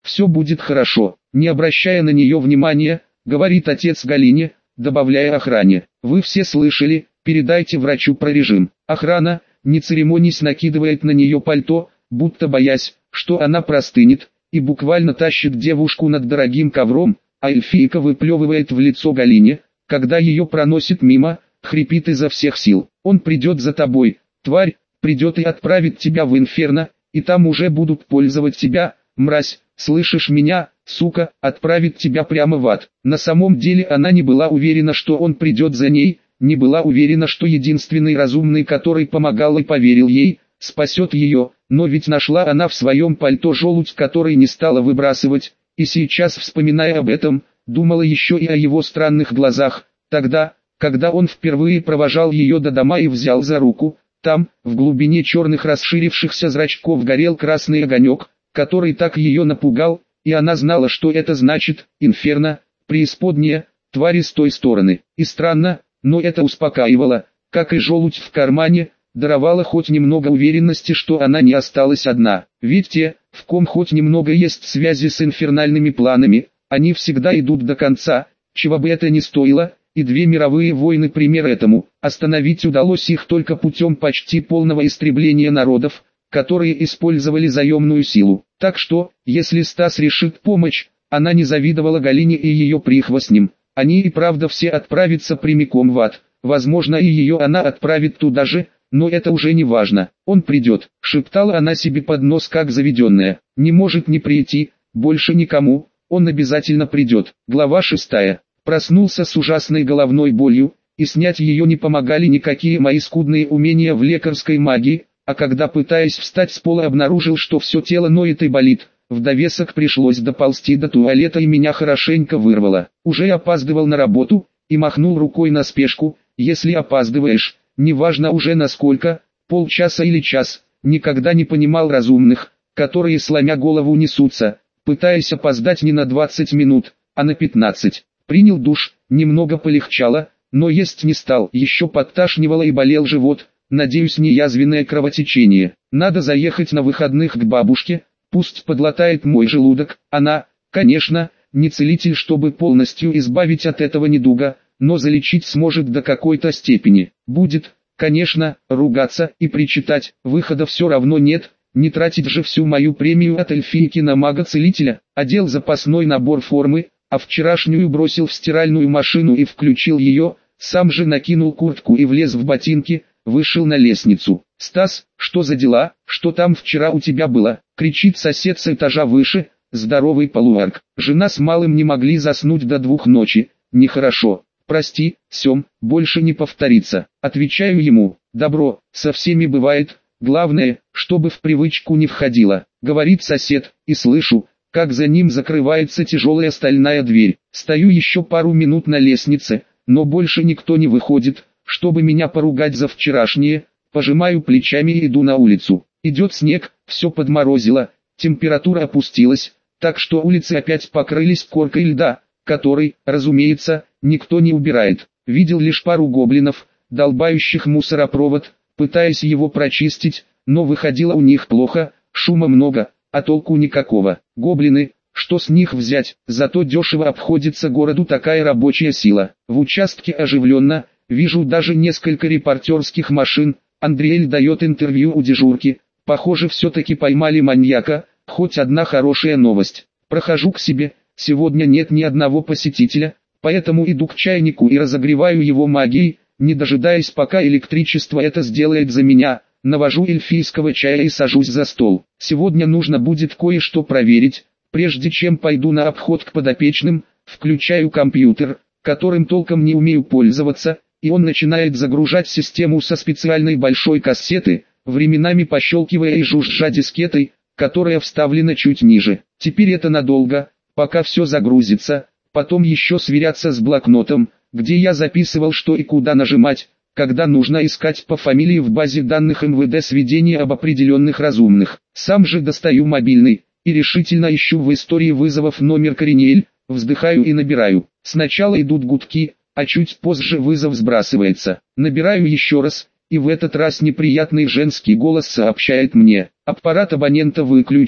все будет хорошо. Не обращая на нее внимания, говорит отец Галине, добавляя охране. Вы все слышали, передайте врачу про режим. Охрана, не церемонясь, накидывает на нее пальто, будто боясь, что она простынет, и буквально тащит девушку над дорогим ковром, а эльфийка выплевывает в лицо Галине, когда ее проносит мимо, хрипит изо всех сил. Он придет за тобой, тварь, придет и отправит тебя в инферно, и там уже будут пользовать тебя, мразь, слышишь меня, сука, отправит тебя прямо в ад. На самом деле она не была уверена, что он придет за ней, не была уверена, что единственный разумный, который помогал и поверил ей, спасет ее, но ведь нашла она в своем пальто желудь, который не стала выбрасывать, и сейчас, вспоминая об этом, думала еще и о его странных глазах. Тогда, когда он впервые провожал ее до дома и взял за руку, там, в глубине черных расширившихся зрачков горел красный огонек, который так ее напугал, и она знала, что это значит: инферно, преисподняя, твари с той стороны. И странно, но это успокаивало, как и желудь в кармане, даровало хоть немного уверенности, что она не осталась одна. Ведь те, в ком хоть немного есть связи с инфернальными планами, они всегда идут до конца, чего бы это ни стоило, и 2 мировые войны пример этому. Остановить удалось их только путем почти полного истребления народов, которые использовали заемную силу. Так что, если Стас решит помочь, она не завидовала Галине и ее прихвостням. Они и правда все отправятся прямиком в ад. Возможно, и ее она отправит туда же, но это уже не важно. Он придет, шептала она себе под нос как заведенная. Не может не прийти, больше никому, он обязательно придет. Глава 6. Проснулся с ужасной головной болью, и снять ее не помогали никакие мои скудные умения в лекарской магии, а когда, пытаясь встать с пола, обнаружил, что все тело ноет и болит, в довесок пришлось доползти до туалета и меня хорошенько вырвало. Уже опаздывал на работу, и махнул рукой на спешку. Если опаздываешь, неважно уже насколько, полчаса или час, никогда не понимал разумных, которые сломя голову несутся, пытаясь опоздать не на 20 минут, а на 15. Принял душ, немного полегчало, но есть не стал, еще подташнивало и болел живот, надеюсь, не язвенное кровотечение. Надо заехать на выходных к бабушке, пусть подлатает мой желудок. Она, конечно, не целитель, чтобы полностью избавить от этого недуга, но залечить сможет до какой-то степени. Будет, конечно, ругаться и причитать, выхода все равно нет, не тратить же всю мою премию от эльфийки на мага-целителя. Одел запасной набор формы, а вчерашнюю бросил в стиральную машину и включил ее, сам же накинул куртку и влез в ботинки, вышел на лестницу. «Стас, что за дела, что там вчера у тебя было?» — кричит сосед с этажа выше, здоровый полуарк. Жена с малым не могли заснуть до 2 ночи, нехорошо. «Прости, Сем, больше не повторится». Отвечаю ему: «Добро, со всеми бывает, главное, чтобы в привычку не входило», — говорит сосед, и слышу, как за ним закрывается тяжелая стальная дверь. Стою еще пару минут на лестнице, но больше никто не выходит, чтобы меня поругать за вчерашнее. Пожимаю плечами и иду на улицу. Идет снег, все подморозило, температура опустилась, так что улицы опять покрылись коркой льда, который, разумеется, никто не убирает. Видел лишь пару гоблинов, долбающих мусоропровод, пытаясь его прочистить, но выходило у них плохо, шума много, а толку никакого. Гоблины, что с них взять, зато дешево обходится городу такая рабочая сила. В участке оживленно, вижу даже несколько репортерских машин. Андриэль дает интервью у дежурки, похоже, все-таки поймали маньяка, хоть одна хорошая новость. Прохожу к себе, сегодня нет ни одного посетителя, поэтому иду к чайнику и разогреваю его магией, не дожидаясь, пока электричество это сделает за меня. Навожу эльфийского чая и сажусь за стол. Сегодня нужно будет кое-что проверить, прежде чем пойду на обход к подопечным. Включаю компьютер, которым толком не умею пользоваться, и он начинает загружать систему со специальной большой кассеты, временами пощелкивая и жужжа дискетой, которая вставлена чуть ниже. Теперь это надолго, пока все загрузится, потом еще сверяться с блокнотом, где я записывал, что и куда нажимать, когда нужно искать по фамилии в базе данных МВД сведения об определенных разумных. Сам же достаю мобильный, и решительно ищу в истории вызовов номер Кориниэль, вздыхаю и набираю. Сначала идут гудки, а чуть позже вызов сбрасывается. Набираю еще раз, и в этот раз неприятный женский голос сообщает мне: аппарат абонента выключен,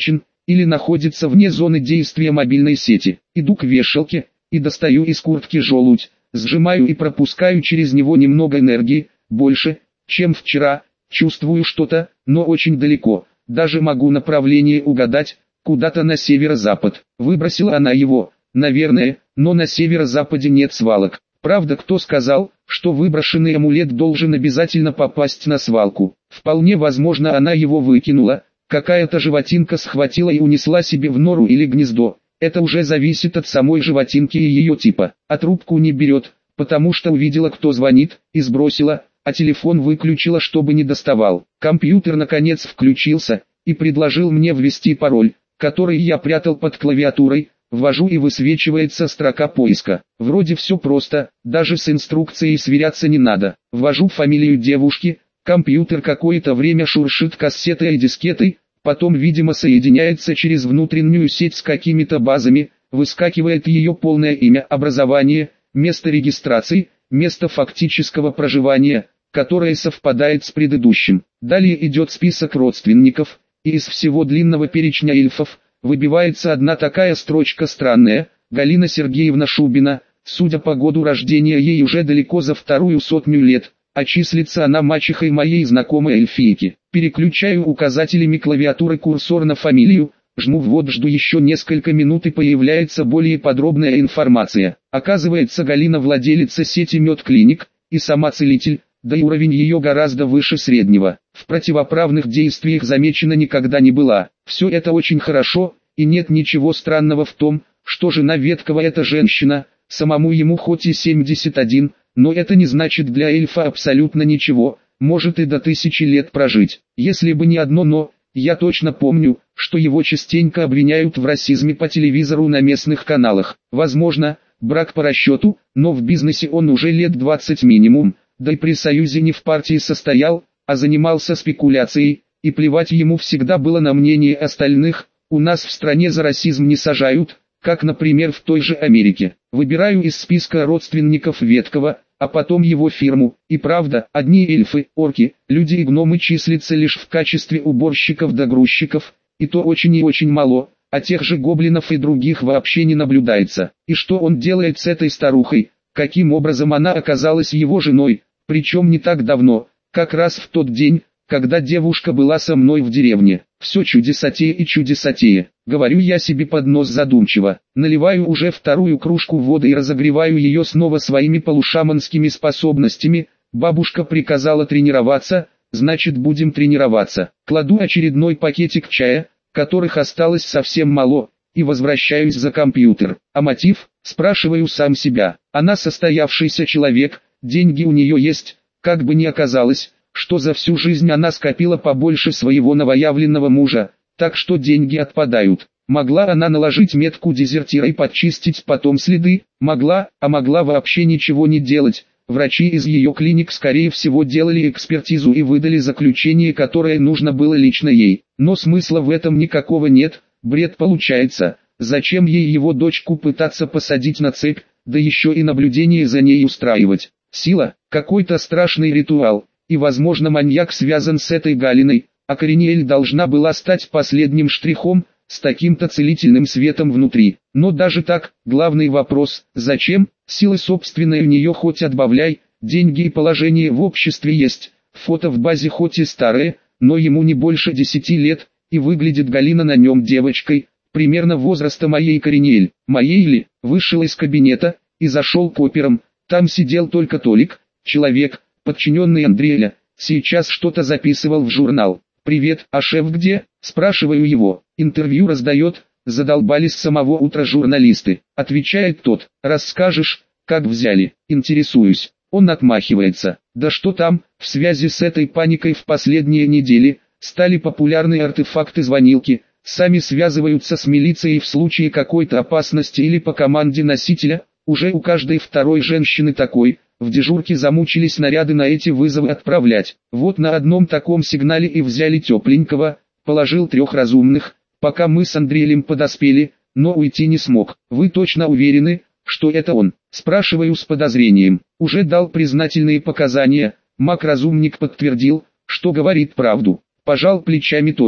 или находится вне зоны действия мобильной сети. Иду к вешалке и достаю из куртки желудь, сжимаю и пропускаю через него немного энергии, больше, чем вчера. Чувствую что-то, но очень далеко, даже могу направление угадать, куда-то на северо-запад. Выбросила она его, наверное, но на северо-западе нет свалок. Правда, кто сказал, что выброшенный амулет должен обязательно попасть на свалку? Вполне возможно, она его выкинула, какая-то животинка схватила и унесла себе в нору или гнездо. Это уже зависит от самой животинки и ее типа. А трубку не берет, потому что увидела, кто звонит, и сбросила, а телефон выключила, чтобы не доставал. Компьютер наконец включился и предложил мне ввести пароль, который я прятал под клавиатурой. Ввожу и высвечивается строка поиска. Вроде все просто, даже с инструкцией сверяться не надо. Ввожу фамилию девушки, компьютер какое-то время шуршит кассетой и дискетой, потом видимо соединяется через внутреннюю сеть с какими-то базами, выскакивает ее полное имя, образование, место регистрации, место фактического проживания, которое совпадает с предыдущим. Далее идет список родственников, и из всего длинного перечня эльфов выбивается одна такая строчка странная: Галина Сергеевна Шубина. Судя по году рождения, ей уже далеко за 200 лет, а числится она мачехой моей знакомой эльфийки. Переключаю указателями клавиатуры курсор на фамилию, жму ввод, жду еще несколько минут и появляется более подробная информация. Оказывается, Галина владелица сети Медклиник, и сама целитель, да и уровень ее гораздо выше среднего. В противоправных действиях замечена никогда не была. Все это очень хорошо, и нет ничего странного в том, что жена Веткова это женщина, самому ему хоть и 71, но это не значит для эльфа абсолютно ничего, может и до 1000 лет прожить. Если бы не одно «но», я точно помню, что его частенько обвиняют в расизме по телевизору на местных каналах. Возможно, брак по расчету, но в бизнесе он уже лет 20 минимум, да и при союзе не в партии состоял, а занимался спекуляцией, и плевать ему всегда было на мнение остальных. У нас в стране за расизм не сажают, как, например, в той же Америке. Выбираю из списка родственников Веткова, а потом его фирму. И правда, одни эльфы, орки, люди и гномы числятся лишь в качестве уборщиков да грузчиков, и то очень и очень мало, а тех же гоблинов и других вообще не наблюдается. И что он делает с этой старухой? Каким образом она оказалась его женой? Причем не так давно, как раз в тот день, когда девушка была со мной в деревне. Все чудесатее и чудесатее. Говорю я себе под нос задумчиво. Наливаю уже вторую кружку воды и разогреваю ее снова своими полушаманскими способностями. Бабушка приказала тренироваться, значит будем тренироваться. Кладу очередной пакетик чая, которых осталось совсем мало, и возвращаюсь за компьютер. А мотив? Спрашиваю сам себя. Она состоявшийся человек, деньги у нее есть, как бы ни оказалось, что за всю жизнь она скопила побольше своего новоявленного мужа, так что деньги отпадают. Могла она наложить метку дезертира и подчистить потом следы? Могла, а могла вообще ничего не делать. Врачи из ее клиник скорее всего делали экспертизу и выдали заключение, которое нужно было лично ей. Но смысла в этом никакого нет, бред получается. Зачем ей его дочку пытаться посадить на цепь, да еще и наблюдение за ней устраивать? Сила, какой-то страшный ритуал. И возможно маньяк связан с этой Галиной, а Кориниэль должна была стать последним штрихом, с таким-то целительным светом внутри. Но даже так, главный вопрос, зачем? Силы собственной у нее хоть отбавляй, деньги и положение в обществе есть, фото в базе хоть и старое, но ему не больше 10 лет, и выглядит Галина на нем девочкой, примерно возраста моей Кориниэль. Моей ли? Вышел из кабинета и зашел к операм, там сидел только Толик, человек, подчиненный Андрея, сейчас что-то записывал в журнал. «Привет, а шеф где?» – спрашиваю его. Интервью раздает, задолбались с самого утра журналисты. Отвечает тот: «Расскажешь, как взяли?» Интересуюсь. Он отмахивается. «Да что там, в связи с этой паникой в последние недели, стали популярны артефакты-звонилки, сами связываются с милицией в случае какой-то опасности или по команде носителя, уже у каждой второй женщины такой». В дежурке замучились наряды на эти вызовы отправлять. Вот на одном таком сигнале и взяли тепленького, положил 3 разумных, пока мы с Андреем подоспели, но уйти не смог. Вы точно уверены, что это он? Спрашиваю с подозрением. Уже дал признательные показания, маг-разумник подтвердил, что говорит правду. Пожал плечами Толик.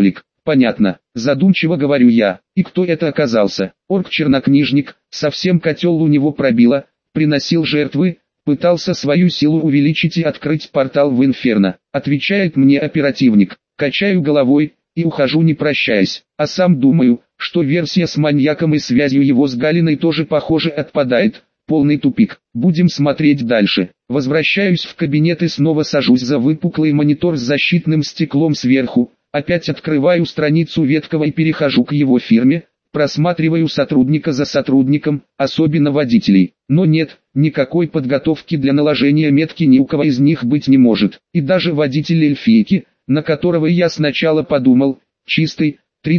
Понятно, задумчиво говорю я. И кто это оказался? Орк-чернокнижник, совсем котел у него пробило, приносил жертвы, пытался свою силу увеличить и открыть портал в Инферно. Отвечает мне оперативник. Качаю головой и ухожу не прощаясь, а сам думаю, что версия с маньяком и связью его с Галиной тоже похоже отпадает. Полный тупик. Будем смотреть дальше. Возвращаюсь в кабинет и снова сажусь за выпуклый монитор с защитным стеклом сверху. Опять открываю страницу Веткова и перехожу к его фирме. Просматриваю сотрудника за сотрудником, особенно водителей. Но нет, никакой подготовки для наложения метки ни у кого из них быть не может. И даже водитель эльфийки, на которого я сначала подумал, чистый,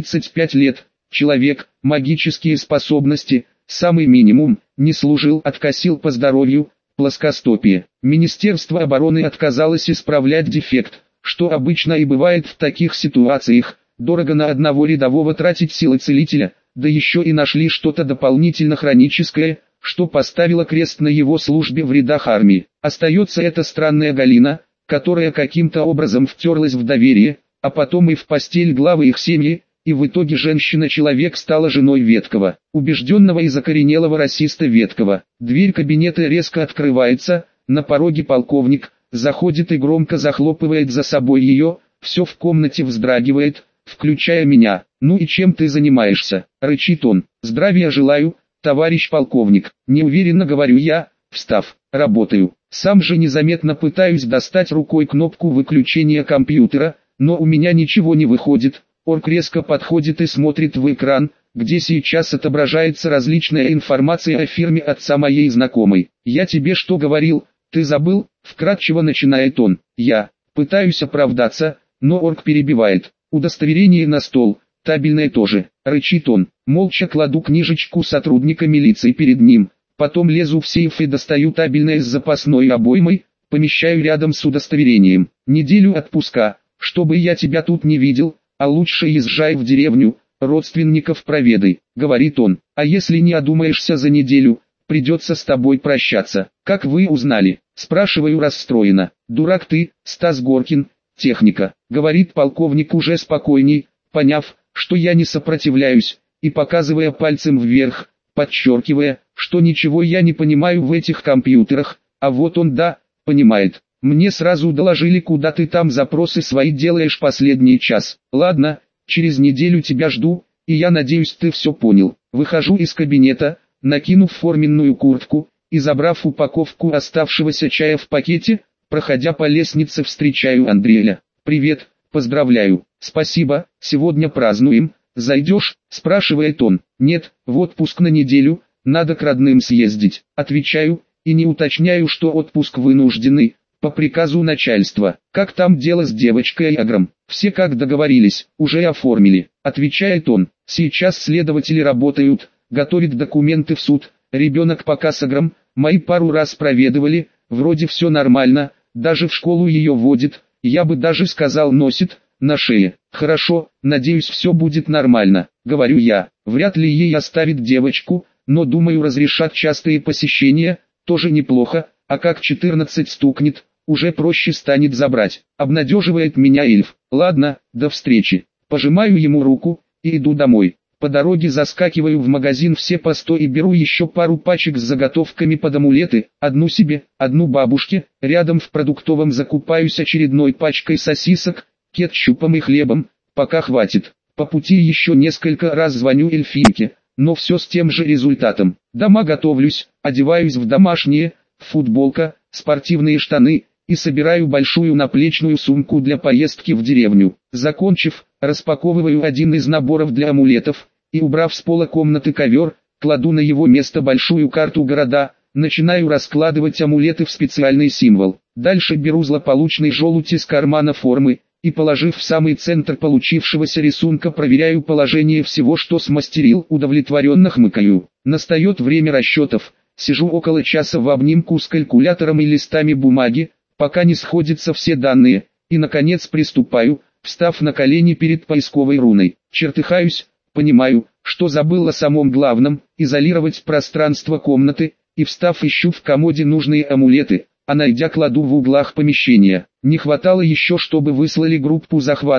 35 лет, человек, магические способности, самый минимум, не служил, откосил по здоровью, плоскостопие. Министерство обороны отказалось исправлять дефект, что обычно и бывает в таких ситуациях. Дорого на одного рядового тратить силы целителя, да еще и нашли что-то дополнительно хроническое, что поставило крест на его службе в рядах армии. Остается эта странная Галина, которая каким-то образом втерлась в доверие, а потом и в постель главы их семьи, и в итоге женщина-человек стала женой Веткова, убежденного и закоренелого расиста Веткова. Дверь кабинета резко открывается, на пороге полковник, заходит и громко захлопывает за собой ее, все в комнате вздрагивает, включая меня. «Ну и чем ты занимаешься?» – рычит он. «Здравия желаю, товарищ полковник», – неуверенно говорю я, встав. «Работаю». Сам же незаметно пытаюсь достать рукой кнопку выключения компьютера, но у меня ничего не выходит. Орк резко подходит и смотрит в экран, где сейчас отображается различная информация о фирме отца моей знакомой. «Я тебе что говорил, ты забыл?» – вкратчиво начинает он. Я пытаюсь оправдаться, но орк перебивает. «Удостоверение на стол, табельное тоже», – рычит он. Молча кладу книжечку сотрудника милиции перед ним, потом лезу в сейф и достаю табельное с запасной обоймой, помещаю рядом с удостоверением. «Неделю отпуска, чтобы я тебя тут не видел, а лучше езжай в деревню, родственников проведай», — говорит он. «А если не одумаешься за неделю, придется с тобой прощаться». «Как вы узнали?» — спрашиваю расстроенно. «Дурак ты, Стас Горкин, техника», — говорит полковник уже спокойней, поняв, что я не сопротивляюсь, и показывая пальцем вверх, подчеркивая, что ничего я не понимаю в этих компьютерах, а вот он да, понимает. «Мне сразу доложили, куда ты там запросы свои делаешь последний час. Ладно, через неделю тебя жду, и я надеюсь, ты все понял». Выхожу из кабинета, накинув форменную куртку, и забрав упаковку оставшегося чая в пакете, проходя по лестнице, встречаю Андрея. «Привет, поздравляю». «Спасибо, сегодня празднуем. Зайдешь?» – спрашивает он. «Нет, в отпуск на неделю, надо к родным съездить». Отвечаю, и не уточняю, что отпуск вынужденный, по приказу начальства. «Как там дело с девочкой Агром?» «Все как договорились, уже оформили», — отвечает он. «Сейчас следователи работают, готовят документы в суд. Ребенок пока с Агром, мои пару раз проведывали, вроде все нормально, даже в школу ее водит, я бы даже сказал носит, на шее». «Хорошо, надеюсь, все будет нормально», — говорю я. «Вряд ли ей оставит девочку, но думаю, разрешат частые посещения, тоже неплохо, а как 14 стукнет, уже проще станет забрать», — обнадеживает меня эльф. «Ладно, до встречи». Пожимаю ему руку и иду домой. По дороге заскакиваю в магазин «Все по 100» и беру еще пару пачек с заготовками под амулеты, одну себе, одну бабушке. Рядом в продуктовом закупаюсь очередной пачкой сосисок, кетчупом и хлебом, пока хватит. По пути еще несколько раз звоню эльфийке, но все с тем же результатом. Дома готовлюсь, одеваюсь в домашние, футболка, спортивные штаны, и собираю большую наплечную сумку для поездки в деревню. Закончив, распаковываю один из наборов для амулетов, и убрав с пола комнаты ковер, кладу на его место большую карту города, начинаю раскладывать амулеты в специальный символ. Дальше беру злополучный желудь из кармана формы, и положив в самый центр получившегося рисунка, проверяю положение всего, что смастерил, удовлетворенно хмыкаю. Настает время расчетов. Сижу около часа в обнимку с калькулятором и листами бумаги, пока не сходятся все данные, и наконец приступаю, встав на колени перед поисковой руной. Чертыхаюсь, понимаю, что забыл о самом главном, изолировать пространство комнаты, и встав ищу в комоде нужные амулеты, а найдя кладу в углах помещения. Не хватало еще, чтобы выслали группу захвата,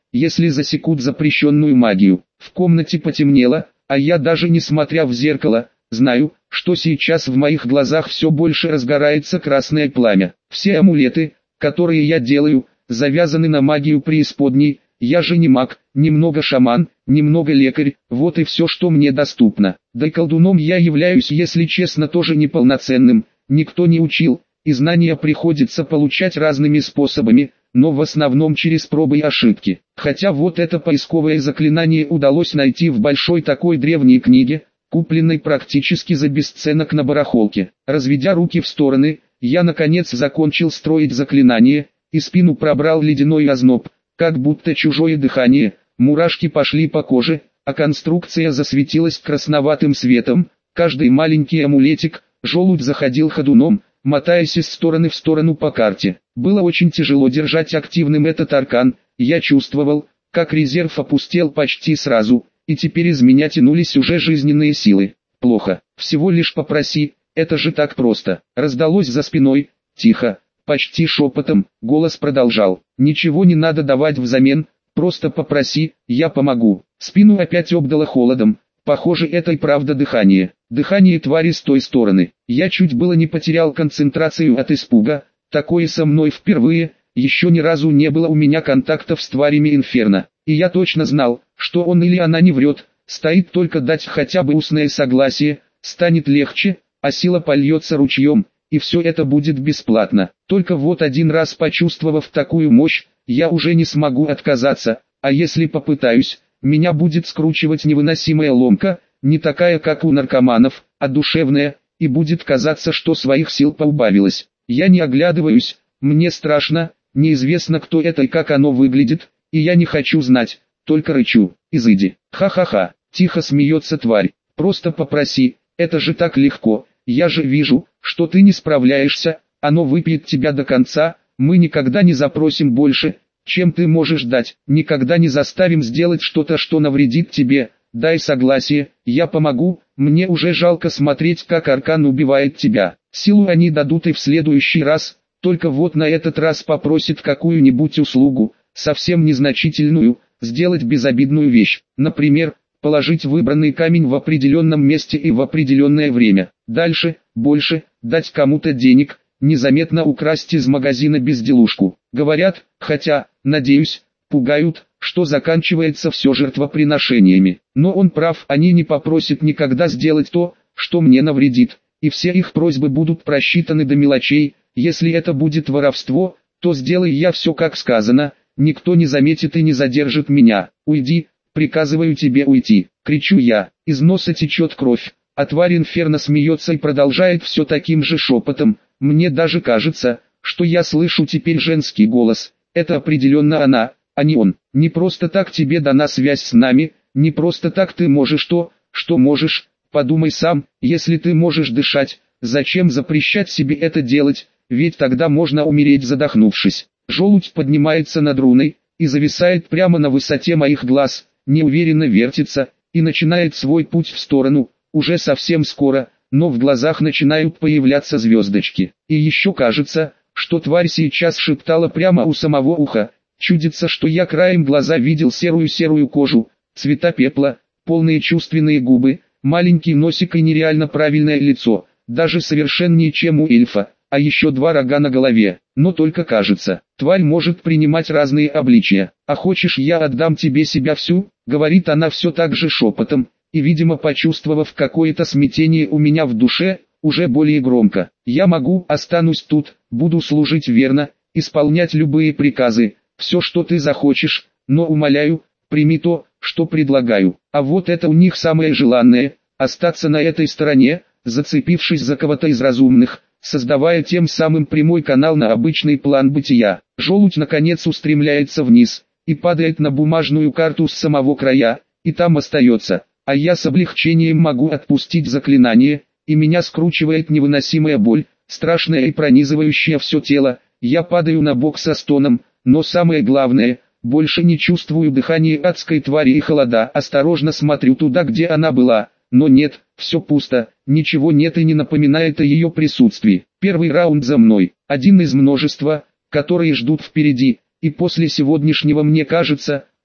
если засекут запрещенную магию. В комнате потемнело, а я даже не смотря в зеркало, знаю, что сейчас в моих глазах все больше разгорается красное пламя. Все амулеты, которые я делаю, завязаны на магию преисподней. Я же не маг, немного шаман, немного лекарь, вот и все, что мне доступно. Да и колдуном я являюсь, если честно, тоже неполноценным, никто не учил, и знания приходится получать разными способами, но в основном через пробы и ошибки. Хотя вот это поисковое заклинание удалось найти в большой такой древней книге, купленной практически за бесценок на барахолке. Разведя руки в стороны, я наконец закончил строить заклинание, и спину пробрал ледяной озноб, как будто чужое дыхание, мурашки пошли по коже, а конструкция засветилась красноватым светом, каждый маленький амулетик, желудь заходил ходуном, мотаясь из стороны в сторону по карте. Было очень тяжело держать активным этот аркан, я чувствовал, как резерв опустел почти сразу, и теперь из меня тянулись уже жизненные силы. Плохо, всего лишь попроси, это же так просто. Раздалось за спиной, тихо, почти шепотом, голос продолжал. Ничего не надо давать взамен, просто попроси, я помогу. Спину опять обдало холодом, похоже это и правда дыхание. Дыхание твари с той стороны. Я чуть было не потерял концентрацию от испуга, такое со мной впервые, еще ни разу не было у меня контактов с тварями Инферно. И я точно знал, что он или она не врет, стоит только дать хотя бы устное согласие, станет легче, а сила польется ручьем, и все это будет бесплатно. Только вот один раз почувствовав такую мощь, я уже не смогу отказаться, а если попытаюсь, меня будет скручивать невыносимая ломка, не такая как у наркоманов, а душевная, и будет казаться, что своих сил поубавилось. Я не оглядываюсь, мне страшно, неизвестно кто это и как оно выглядит, и я не хочу знать, только рычу. Изыди. Ха-ха-ха, тихо смеется тварь, просто попроси, это же так легко, я же вижу, что ты не справляешься, оно выпьет тебя до конца, мы никогда не запросим больше, чем ты можешь дать, никогда не заставим сделать что-то, что навредит тебе, дай согласие, я помогу, мне уже жалко смотреть, как аркан убивает тебя. Силу они дадут и в следующий раз, только вот на этот раз попросит какую-нибудь услугу, совсем незначительную, сделать безобидную вещь, например, положить выбранный камень в определенном месте и в определенное время. Дальше, больше, дать кому-то денег, незаметно украсть из магазина безделушку. Говорят, хотя, надеюсь, пугают, что заканчивается все жертвоприношениями. Но он прав, они не попросят никогда сделать то, что мне навредит, и все их просьбы будут просчитаны до мелочей. Если это будет воровство, то сделай я все как сказано, никто не заметит и не задержит меня. Уйди, приказываю тебе уйти, кричу я, из носа течет кровь, а тварь Инферно смеется и продолжает все таким же шепотом. Мне даже кажется, что я слышу теперь женский голос, это определенно она, а не он. Не просто так тебе дана связь с нами, не просто так ты можешь то, что можешь, подумай сам, если ты можешь дышать, зачем запрещать себе это делать, ведь тогда можно умереть задохнувшись. Желудь поднимается над руной и зависает прямо на высоте моих глаз, неуверенно вертится и начинает свой путь в сторону, уже совсем скоро, но в глазах начинают появляться звездочки. И еще кажется, что тварь сейчас шептала прямо у самого уха, чудится, что я краем глаза видел серую кожу, цвета пепла, полные чувственные губы, маленький носик и нереально правильное лицо, даже совершеннее, чем у эльфа, а еще 2 рога на голове, но только кажется. Тварь может принимать разные обличия. А хочешь, я отдам тебе себя всю, говорит она все так же шепотом, и видимо почувствовав какое-то смятение у меня в душе, уже более громко. Я могу, останусь тут, буду служить верно, исполнять любые приказы, все что ты захочешь, но умоляю, прими то, что предлагаю. А вот это у них самое желанное, остаться на этой стороне, зацепившись за кого-то из разумных, создавая тем самым прямой канал на обычный план бытия. Желудь наконец устремляется вниз, и падает на бумажную карту с самого края, и там остается, а я с облегчением могу отпустить заклинание, и меня скручивает невыносимая боль, страшная и пронизывающая все тело, я падаю на бок со стоном, но самое главное, больше не чувствую дыхания адской твари и холода, осторожно смотрю туда, где она была. Но нет, все пусто, ничего нет и не напоминает о ее присутствии. Первый раунд за мной, один из множества, которые ждут впереди, и после сегодняшнего мне кажется,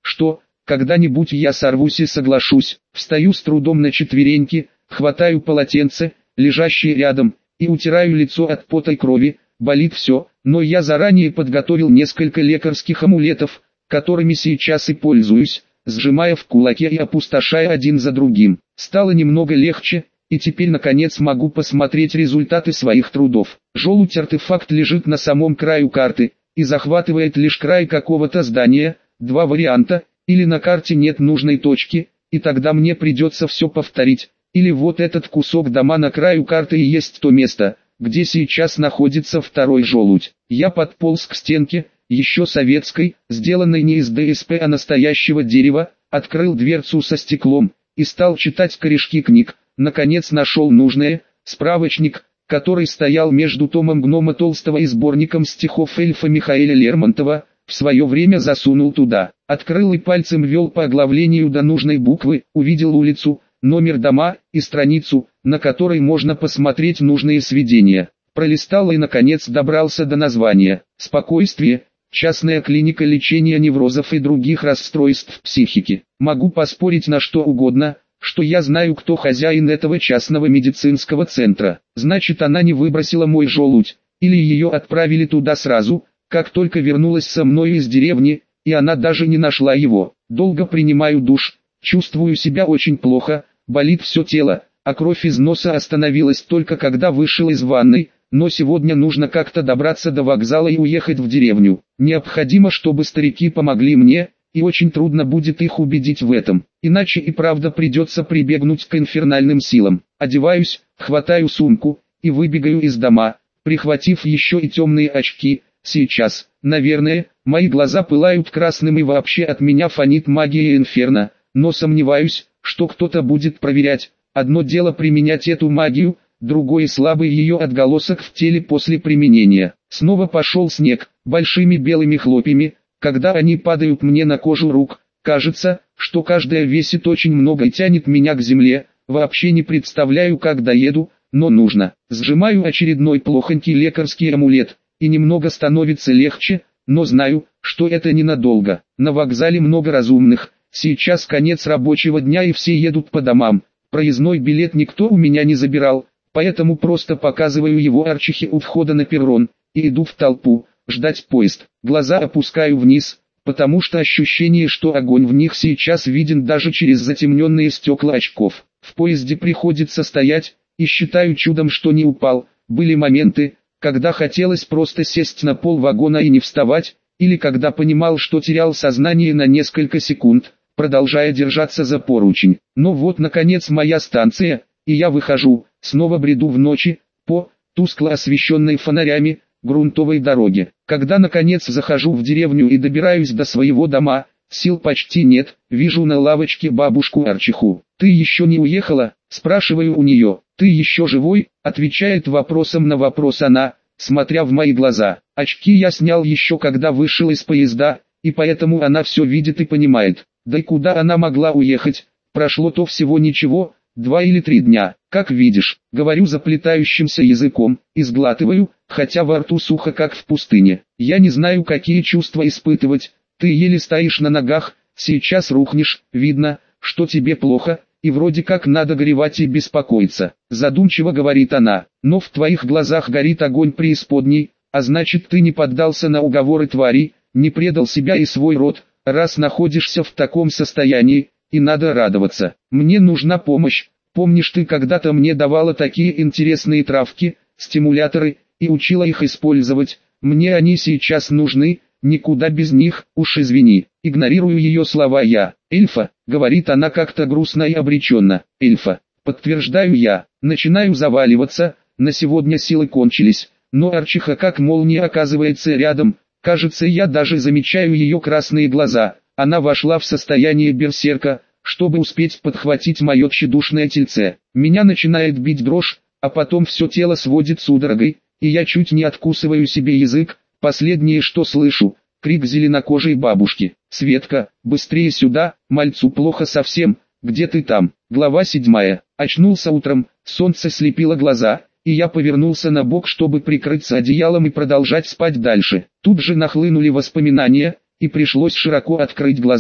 что, когда-нибудь я сорвусь и соглашусь. Встаю с трудом на четвереньки, хватаю полотенце, лежащее рядом, и утираю лицо от пота и крови. Болит все, но я заранее подготовил несколько лекарских амулетов, которыми сейчас и пользуюсь, сжимая в кулаке и опустошая один за другим. Стало немного легче, и теперь наконец могу посмотреть результаты своих трудов. Желудь-артефакт лежит на самом краю карты, и захватывает лишь край какого-то здания. Два варианта: или на карте нет нужной точки, и тогда мне придется все повторить, или вот этот кусок дома на краю карты и есть то место, где сейчас находится второй желудь. Я подполз к стенке, еще советской, сделанной не из ДСП, а настоящего дерева, открыл дверцу со стеклом, и стал читать корешки книг. Наконец нашел нужное: справочник, который стоял между томом Гнома Толстого и сборником стихов эльфа Михаэля Лермонтова, в свое время засунул туда. Открыл и пальцем ввел по оглавлению до нужной буквы, увидел улицу, номер дома и страницу, на которой можно посмотреть нужные сведения. Пролистал и наконец добрался до названия: «Спокойствие. Частная клиника лечения неврозов и других расстройств психики». Могу поспорить на что угодно, что я знаю, кто хозяин этого частного медицинского центра. Значит, она не выбросила мой желудь, или ее отправили туда сразу, как только вернулась со мной из деревни, и она даже не нашла его. Долго принимаю душ, чувствую себя очень плохо, болит все тело, а кровь из носа остановилась только когда вышел из ванной, но сегодня нужно как-то добраться до вокзала и уехать в деревню. Необходимо, чтобы старики помогли мне, и очень трудно будет их убедить в этом, иначе и правда придется прибегнуть к инфернальным силам. Одеваюсь, хватаю сумку, и выбегаю из дома, прихватив еще и темные очки. Сейчас, наверное, мои глаза пылают красным и вообще от меня фонит магия инферно, но сомневаюсь, что кто-то будет проверять. Одно дело применять эту магию, другое слабый ее отголосок в теле после применения. Снова пошел снег, большими белыми хлопьями. Когда они падают мне на кожу рук, кажется, что каждая весит очень много и тянет меня к земле. Вообще не представляю, как доеду, но нужно. Сжимаю очередной плохонький лекарский амулет, и немного становится легче, но знаю, что это ненадолго. На вокзале много разумных, сейчас конец рабочего дня и все едут по домам. Проездной билет никто у меня не забирал, поэтому просто показываю его Арчихе у входа на перрон, и иду в толпу, ждать поезд. Глаза опускаю вниз, потому что ощущение, что огонь в них сейчас виден даже через затемненные стекла очков. В поезде приходится стоять, и считаю чудом, что не упал. Были моменты, когда хотелось просто сесть на пол вагона и не вставать, или когда понимал, что терял сознание на несколько секунд, продолжая держаться за поручень. Но вот наконец моя станция, и я выхожу, снова бреду в ночи, по тускло освещенной фонарями грунтовой дороге. Когда наконец захожу в деревню и добираюсь до своего дома, сил почти нет, вижу на лавочке бабушку Арчиху. «Ты еще не уехала?» – спрашиваю у нее. «Ты еще живой?» – отвечает вопросом на вопрос она, смотря в мои глаза. Очки я снял еще когда вышел из поезда, и поэтому она все видит и понимает. Да и куда она могла уехать? Прошло-то всего ничего, 2 или 3 дня. Как видишь, говорю заплетающимся языком, и сглатываю, хотя во рту сухо как в пустыне. Я не знаю, какие чувства испытывать. Ты еле стоишь на ногах, сейчас рухнешь, видно, что тебе плохо, и вроде как надо горевать и беспокоиться. Задумчиво говорит она, но в твоих глазах горит огонь преисподней, а значит ты не поддался на уговоры твари, не предал себя и свой род, раз находишься в таком состоянии, и надо радоваться. Мне нужна помощь. Помнишь, ты когда-то мне давала такие интересные травки, стимуляторы, и учила их использовать? Мне они сейчас нужны, никуда без них, уж извини. Игнорирую ее слова я. «Эльфа», — говорит она как-то грустно и обреченно. «Эльфа», — подтверждаю я. Начинаю заваливаться, на сегодня силы кончились, но Арчиха как молния оказывается рядом. Кажется, я даже замечаю ее красные глаза. Она вошла в состояние берсерка, чтобы успеть подхватить мое тщедушное тельце. Меня начинает бить дрожь, а потом все тело сводит судорогой, и я чуть не откусываю себе язык. Последнее, что слышу, крик зеленокожей бабушки. «Светка, быстрее сюда, мальцу плохо совсем, где ты там?» Глава 7. Очнулся утром, солнце слепило глаза, и я повернулся на бок, чтобы прикрыться одеялом и продолжать спать дальше. Тут же нахлынули воспоминания, и пришлось широко открыть глаза.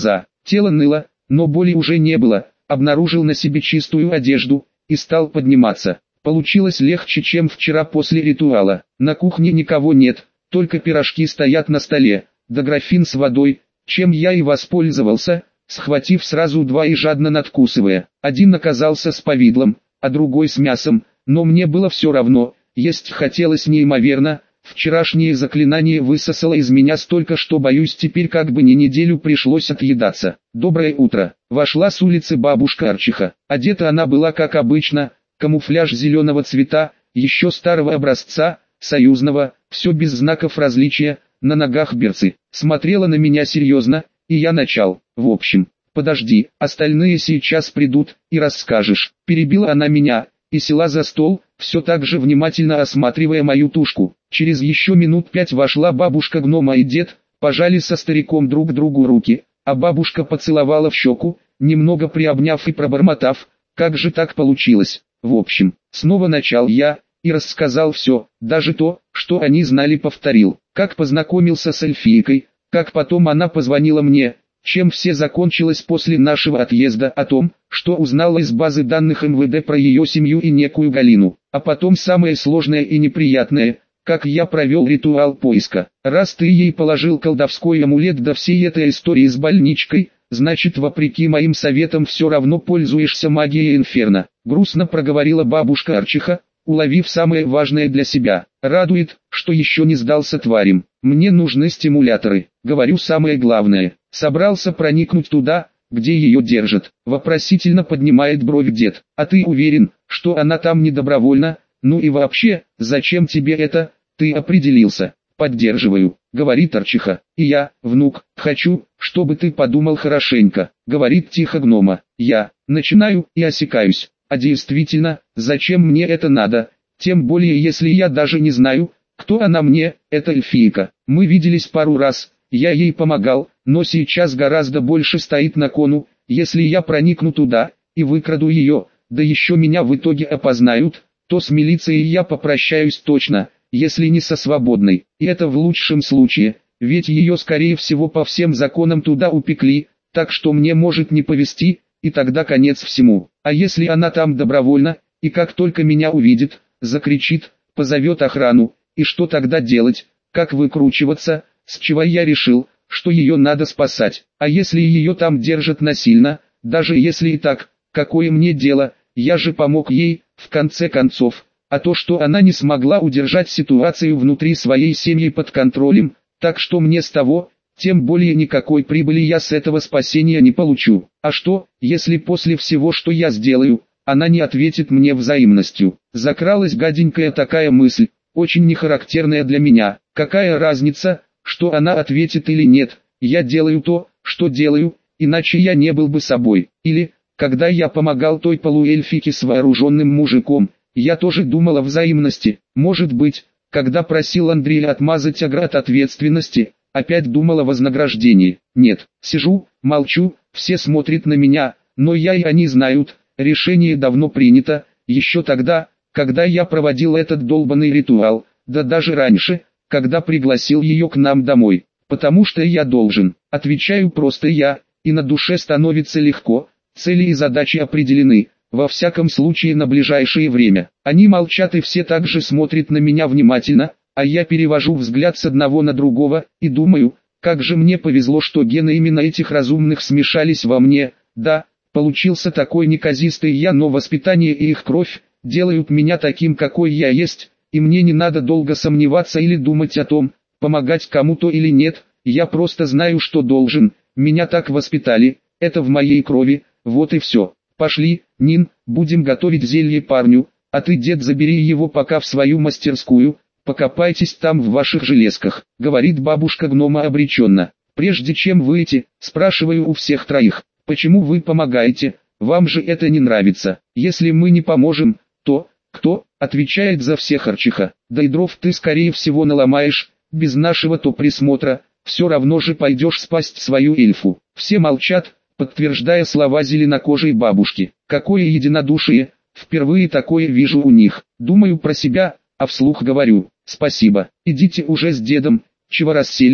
Тело ныло, но боли уже не было. Обнаружил на себе чистую одежду и стал подниматься. Получилось легче, чем вчера после ритуала. На кухне никого нет, только пирожки стоят на столе, да графин с водой, чем я и воспользовался, схватив сразу два и жадно надкусывая. Один оказался с повидлом, а другой с мясом, но мне было все равно, есть хотелось неимоверно. Вчерашнее заклинание высосало из меня столько, что боюсь, теперь как бы не неделю пришлось отъедаться. Доброе утро. Вошла с улицы бабушка Арчиха. Одета она была как обычно, камуфляж зеленого цвета, еще старого образца, союзного, все без знаков различия, на ногах берцы. Смотрела на меня серьезно, и я начал. В общем, подожди, остальные сейчас придут, и расскажешь. Перебила она меня и села за стол, все так же внимательно осматривая мою тушку. Через еще минут 5 вошла бабушка-гнома и дед, пожали со стариком друг другу руки, а бабушка поцеловала в щеку, немного приобняв и пробормотав, как же так получилось. В общем, снова начал я, и рассказал все, даже то, что они знали, повторил. Как познакомился с эльфийкой, как потом она позвонила мне, чем все закончилось после нашего отъезда, о том, что узнала из базы данных МВД про ее семью и некую Галину, а потом самое сложное и неприятное, как я провел ритуал поиска. Раз ты ей положил колдовской амулет до всей этой истории с больничкой, значит, вопреки моим советам все равно пользуешься магией Инферно. Грустно проговорила бабушка Арчиха, уловив самое важное для себя. Радует, что еще не сдался тварям. Мне нужны стимуляторы. Говорю самое главное. Собрался проникнуть туда, где ее держат. Вопросительно поднимает бровь дед. А ты уверен, что она там не добровольно? Ну и вообще, зачем тебе это? Ты определился. Поддерживаю, говорит Арчиха. И я, внук, хочу, чтобы ты подумал хорошенько, говорит тихо гнома. Я начинаю и осекаюсь. А действительно, зачем мне это надо? Тем более, если я даже не знаю, кто она мне, эта эльфийка. Мы виделись пару раз, я ей помогал, но сейчас гораздо больше стоит на кону. Если я проникну туда и выкраду ее, да еще меня в итоге опознают, то с милицией я попрощаюсь точно, если не со свободной. И это в лучшем случае, ведь ее скорее всего по всем законам туда упекли, так что мне может не повезти, и тогда конец всему. А если она там добровольно, и как только меня увидит, закричит, позовет охрану, и что тогда делать, как выкручиваться, с чего я решил, что ее надо спасать. А если ее там держат насильно, даже если и так, какое мне дело, я же помог ей, в конце концов. А то, что она не смогла удержать ситуацию внутри своей семьи под контролем, так что мне с того, тем более никакой прибыли я с этого спасения не получу. А что, если после всего, что я сделаю, она не ответит мне взаимностью? Закралась гаденькая такая мысль, очень нехарактерная для меня. Какая разница, что она ответит или нет, я делаю то, что делаю, иначе я не был бы собой. Или, когда я помогал той полуэльфике с вооруженным мужиком, я тоже думал о взаимности. Может быть, когда просил Андрея отмазать оград ответственности, опять думал о вознаграждении. Нет, сижу, молчу, все смотрят на меня, но я и они знают, решение давно принято, еще тогда, когда я проводил этот долбанный ритуал, да даже раньше, когда пригласил ее к нам домой. Потому что я должен, отвечаю просто я, и на душе становится легко, цели и задачи определены, во всяком случае на ближайшее время. Они молчат и все также смотрят на меня внимательно, а я перевожу взгляд с одного на другого, и думаю, как же мне повезло, что гены именно этих разумных смешались во мне. Да, получился такой неказистый я, но воспитание и их кровь делают меня таким, какой я есть, и мне не надо долго сомневаться или думать о том, помогать кому-то или нет, я просто знаю, что должен, меня так воспитали, это в моей крови, вот и все. Пошли, Нин, будем готовить зелье парню, а ты, дед, забери его пока в свою мастерскую, покопайтесь там в ваших железках, говорит бабушка гнома обреченно. Прежде чем выйти, спрашиваю у всех троих, почему вы помогаете, вам же это не нравится. Если мы не поможем, то, кто, отвечает за всех Арчиха, да и дров ты скорее всего наломаешь, без нашего-то присмотра, все равно же пойдешь спасть свою эльфу. Все молчат, подтверждая слова зеленокожей бабушки. Какое единодушие, впервые такое вижу у них. Думаю про себя, а вслух говорю, спасибо, идите уже с дедом, чего расселись,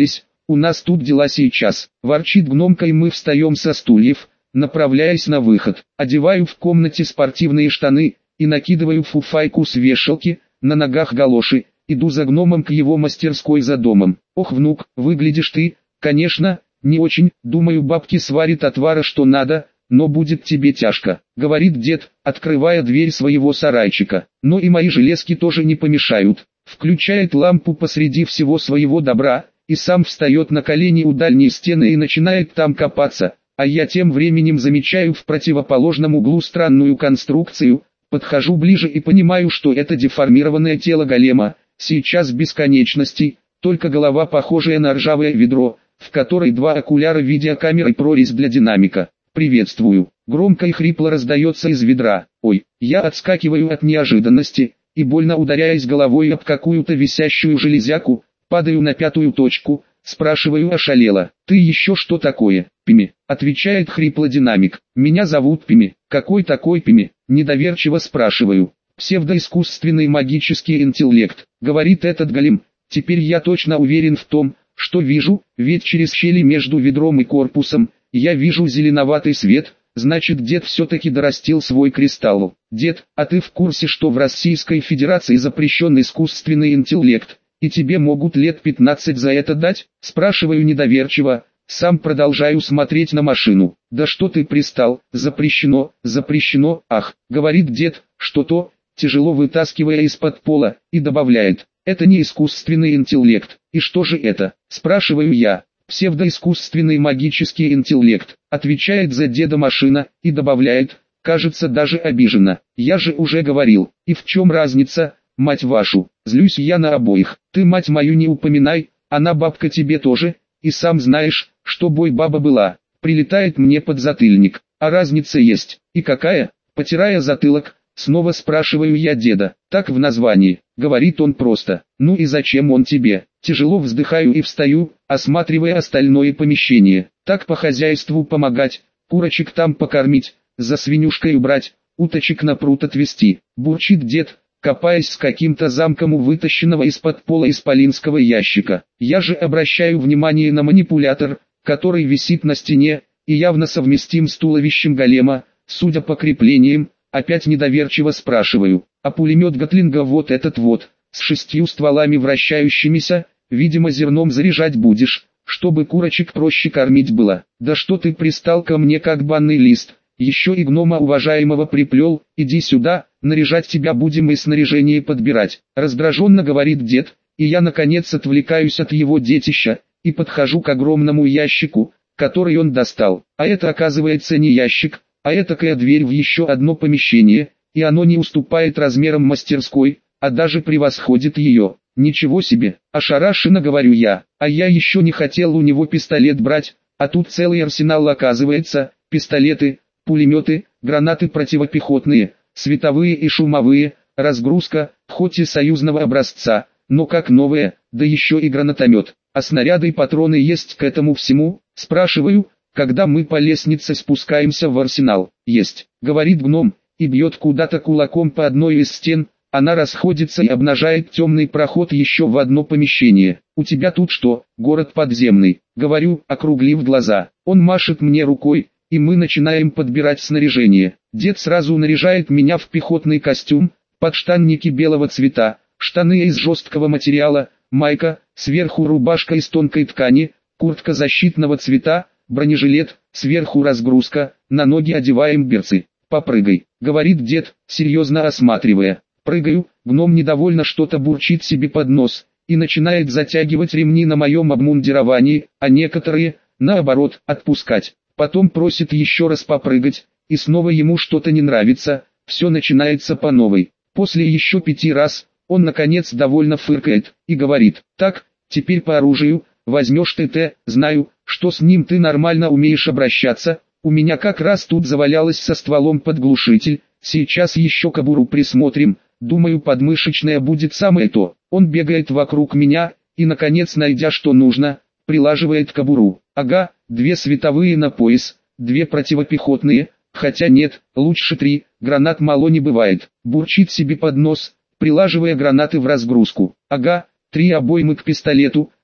у нас тут дела сейчас. Ворчит гномка, и мы встаем со стульев, направляясь на выход. Одеваю в комнате спортивные штаны и накидываю фуфайку с вешалки, на ногах галоши, иду за гномом к его мастерской за домом. Ох, внук, выглядишь ты, конечно, не очень, думаю, бабки сварит отвара что надо, но будет тебе тяжко, говорит дед, открывая дверь своего сарайчика. Но и мои железки тоже не помешают. Включает лампу посреди всего своего добра, и сам встает на колени у дальней стены и начинает там копаться, а я тем временем замечаю в противоположном углу странную конструкцию, подхожу ближе и понимаю, что это деформированное тело голема, сейчас бесконечности, только голова похожая на ржавое ведро, в которой два окуляра видеокамеры и прорезь для динамика. «Приветствую!» Громко и хрипло раздается из ведра. Ой, я отскакиваю от неожиданности, и больно ударяясь головой об какую-то висящую железяку, падаю на пятую точку, спрашиваю ошалело. «Ты еще что такое, Пими?» Отвечает хрипло динамик. «Меня зовут Пими». «Какой такой Пими?» Недоверчиво спрашиваю. «Псевдоискусственный магический интеллект», говорит этот голем. Теперь я точно уверен в том, что вижу, ведь через щели между ведром и корпусом, я вижу зеленоватый свет, значит дед все-таки дорастил свой кристалл. Дед, а ты в курсе, что в Российской Федерации запрещен искусственный интеллект, и тебе могут лет 15 за это дать? Спрашиваю недоверчиво, сам продолжаю смотреть на машину. Да что ты пристал, запрещено, запрещено, ах, говорит дед, что-то, тяжело вытаскивая из-под пола, и добавляет, это не искусственный интеллект. И что же это? Спрашиваю я. Псевдоискусственный магический интеллект, отвечает за деда машина, и добавляет, кажется даже обиженно. Я же уже говорил, и в чем разница, мать вашу, злюсь я на обоих. Ты мать мою не упоминай, она бабка тебе тоже, и сам знаешь, что бой баба была. Прилетает мне под затыльник, а разница есть, и какая? Потирая затылок, снова спрашиваю я деда. Так в названии, говорит он просто. Ну и зачем он тебе? Тяжело вздыхаю и встаю, осматривая остальное помещение. Так по хозяйству помогать, курочек там покормить, за свинюшкой убрать, уточек на пруд отвезти. Бурчит дед, копаясь с каким-то замком у вытащенного из-под пола исполинского ящика. Я же обращаю внимание на манипулятор, который висит на стене, и явно совместим с туловищем голема, судя по креплениям. Опять недоверчиво спрашиваю, а пулемет Гатлинга вот этот вот, с 6 стволами вращающимися, видимо зерном заряжать будешь, чтобы курочек проще кормить было. Да что ты пристал ко мне как банный лист, еще и гнома уважаемого приплел, иди сюда, наряжать тебя будем и снаряжение подбирать. Раздраженно говорит дед, и я наконец отвлекаюсь от его детища, и подхожу к огромному ящику, который он достал. А это оказывается не ящик, а этакая дверь в еще одно помещение, и оно не уступает размерам мастерской, а даже превосходит ее. Ничего себе, ошарашенно говорю я, а я еще не хотел у него пистолет брать, а тут целый арсенал оказывается, пистолеты, пулеметы, гранаты противопехотные, световые и шумовые, разгрузка, хоть и союзного образца, но как новая, да еще и гранатомет. А снаряды и патроны есть к этому всему, спрашиваю, когда мы по лестнице спускаемся в арсенал. Есть, говорит гном, и бьет куда-то кулаком по одной из стен, она расходится и обнажает темный проход еще в одно помещение. У тебя тут что, город подземный? Говорю, округлив глаза. Он машет мне рукой, и мы начинаем подбирать снаряжение. Дед сразу наряжает меня в пехотный костюм, подштанники белого цвета, штаны из жесткого материала, майка, сверху рубашка из тонкой ткани, куртка защитного цвета, бронежилет, сверху разгрузка, на ноги одеваем берцы. «Попрыгай», — говорит дед, серьезно осматривая. Прыгаю, гном недовольно что-то бурчит себе под нос, и начинает затягивать ремни на моем обмундировании, а некоторые, наоборот, отпускать. Потом просит еще раз попрыгать, и снова ему что-то не нравится, все начинается по новой. После еще 5 раз, он наконец довольно фыркает, и говорит, так, теперь по оружию, возьмешь ТТ, знаю, что с ним ты нормально умеешь обращаться, у меня как раз тут завалялась со стволом подглушитель, сейчас еще кобуру присмотрим, думаю подмышечная будет самое то. Он бегает вокруг меня, и наконец найдя что нужно, прилаживает кобуру. Ага, 2 световые на пояс, 2 противопехотные, хотя нет, лучше 3, гранат мало не бывает. Бурчит себе под нос, прилаживая гранаты в разгрузку. Ага, 3 обоймы к пистолету,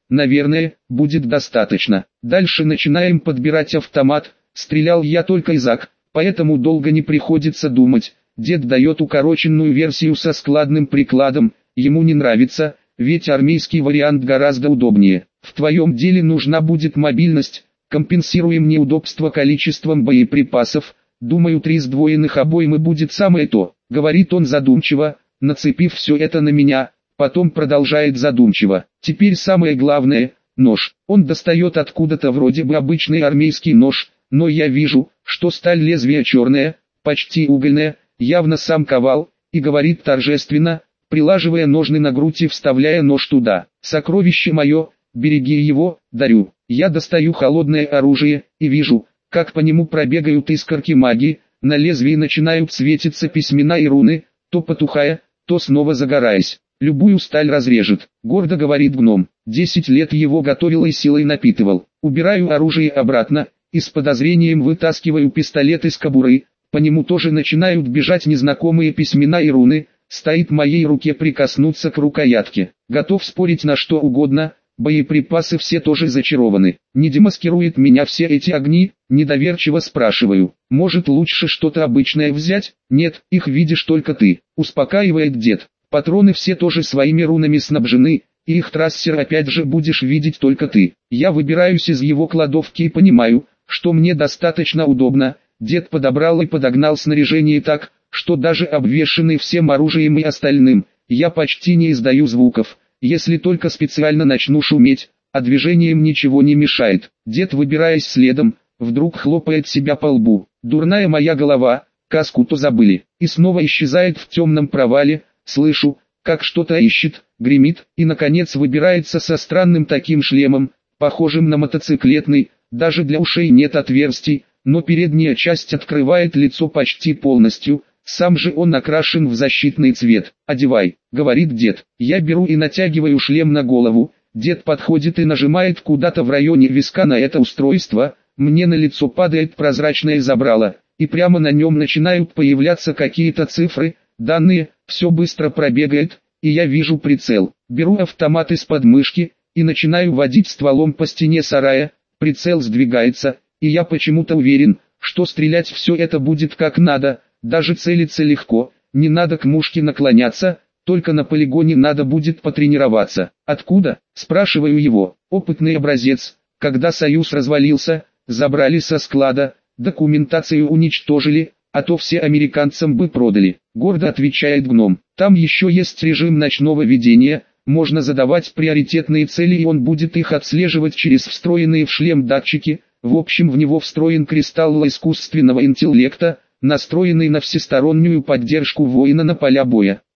наверное, будет достаточно. Дальше начинаем подбирать автомат. Стрелял я только из АК, поэтому долго не приходится думать. Дед дает укороченную версию со складным прикладом, ему не нравится, ведь армейский вариант гораздо удобнее. В твоем деле нужна будет мобильность, компенсируем неудобство количеством боеприпасов, думаю 3 сдвоенных обоймы будет самое то, говорит он задумчиво, нацепив все это на меня, потом продолжает задумчиво. Теперь самое главное, нож. Он достает откуда-то вроде бы обычный армейский нож, но я вижу, что сталь лезвия черная, почти угольная, явно сам ковал, и говорит торжественно, прилаживая ножны на грудь и вставляя нож туда. «Сокровище мое, береги его, дарю». Я достаю холодное оружие, и вижу, как по нему пробегают искорки магии, на лезвии начинают светиться письмена и руны, то потухая, то снова загораясь. «Любую сталь разрежет», — гордо говорит гном. 10 лет его готовил и силой напитывал. Убираю оружие обратно, и с подозрением вытаскиваю пистолет из кобуры, по нему тоже начинают бежать незнакомые письмена и руны, стоит в моей руке прикоснуться к рукоятке. Готов спорить на что угодно, боеприпасы все тоже зачарованы. Не демаскирует меня все эти огни, недоверчиво спрашиваю. Может лучше что-то обычное взять? Нет, их видишь только ты, успокаивает дед. Патроны все тоже своими рунами снабжены, и их трассер опять же будешь видеть только ты. Я выбираюсь из его кладовки и понимаю, что мне достаточно удобно. Дед подобрал и подогнал снаряжение так, что даже обвешанный всем оружием и остальным, я почти не издаю звуков, если только специально начну шуметь, а движением ничего не мешает. Дед, выбираясь следом, вдруг хлопает себя по лбу. Дурная моя голова, каску-то забыли, и снова исчезает в темном провале. Слышу, как что-то ищет, гремит, и наконец выбирается со странным таким шлемом, похожим на мотоциклетный, даже для ушей нет отверстий, но передняя часть открывает лицо почти полностью, сам же он окрашен в защитный цвет. «Одевай», — говорит дед. Я беру и натягиваю шлем на голову, дед подходит и нажимает куда-то в районе виска на это устройство, мне на лицо падает прозрачное забрало, и прямо на нем начинают появляться какие-то цифры, данные, все быстро пробегает, и я вижу прицел. Беру автомат из подмышки и начинаю водить стволом по стене сарая, прицел сдвигается, и я почему-то уверен, что стрелять все это будет как надо, даже целиться легко, не надо к мушке наклоняться, только на полигоне надо будет потренироваться. «Откуда?» – спрашиваю его. «Опытный образец, когда Союз развалился, забрали со склада, документацию уничтожили, а то все американцам бы продали», — гордо отвечает гном. «Там еще есть режим ночного видения, можно задавать приоритетные цели и он будет их отслеживать через встроенные в шлем датчики, в общем в него встроен кристалл искусственного интеллекта, настроенный на всестороннюю поддержку воина на поля боя.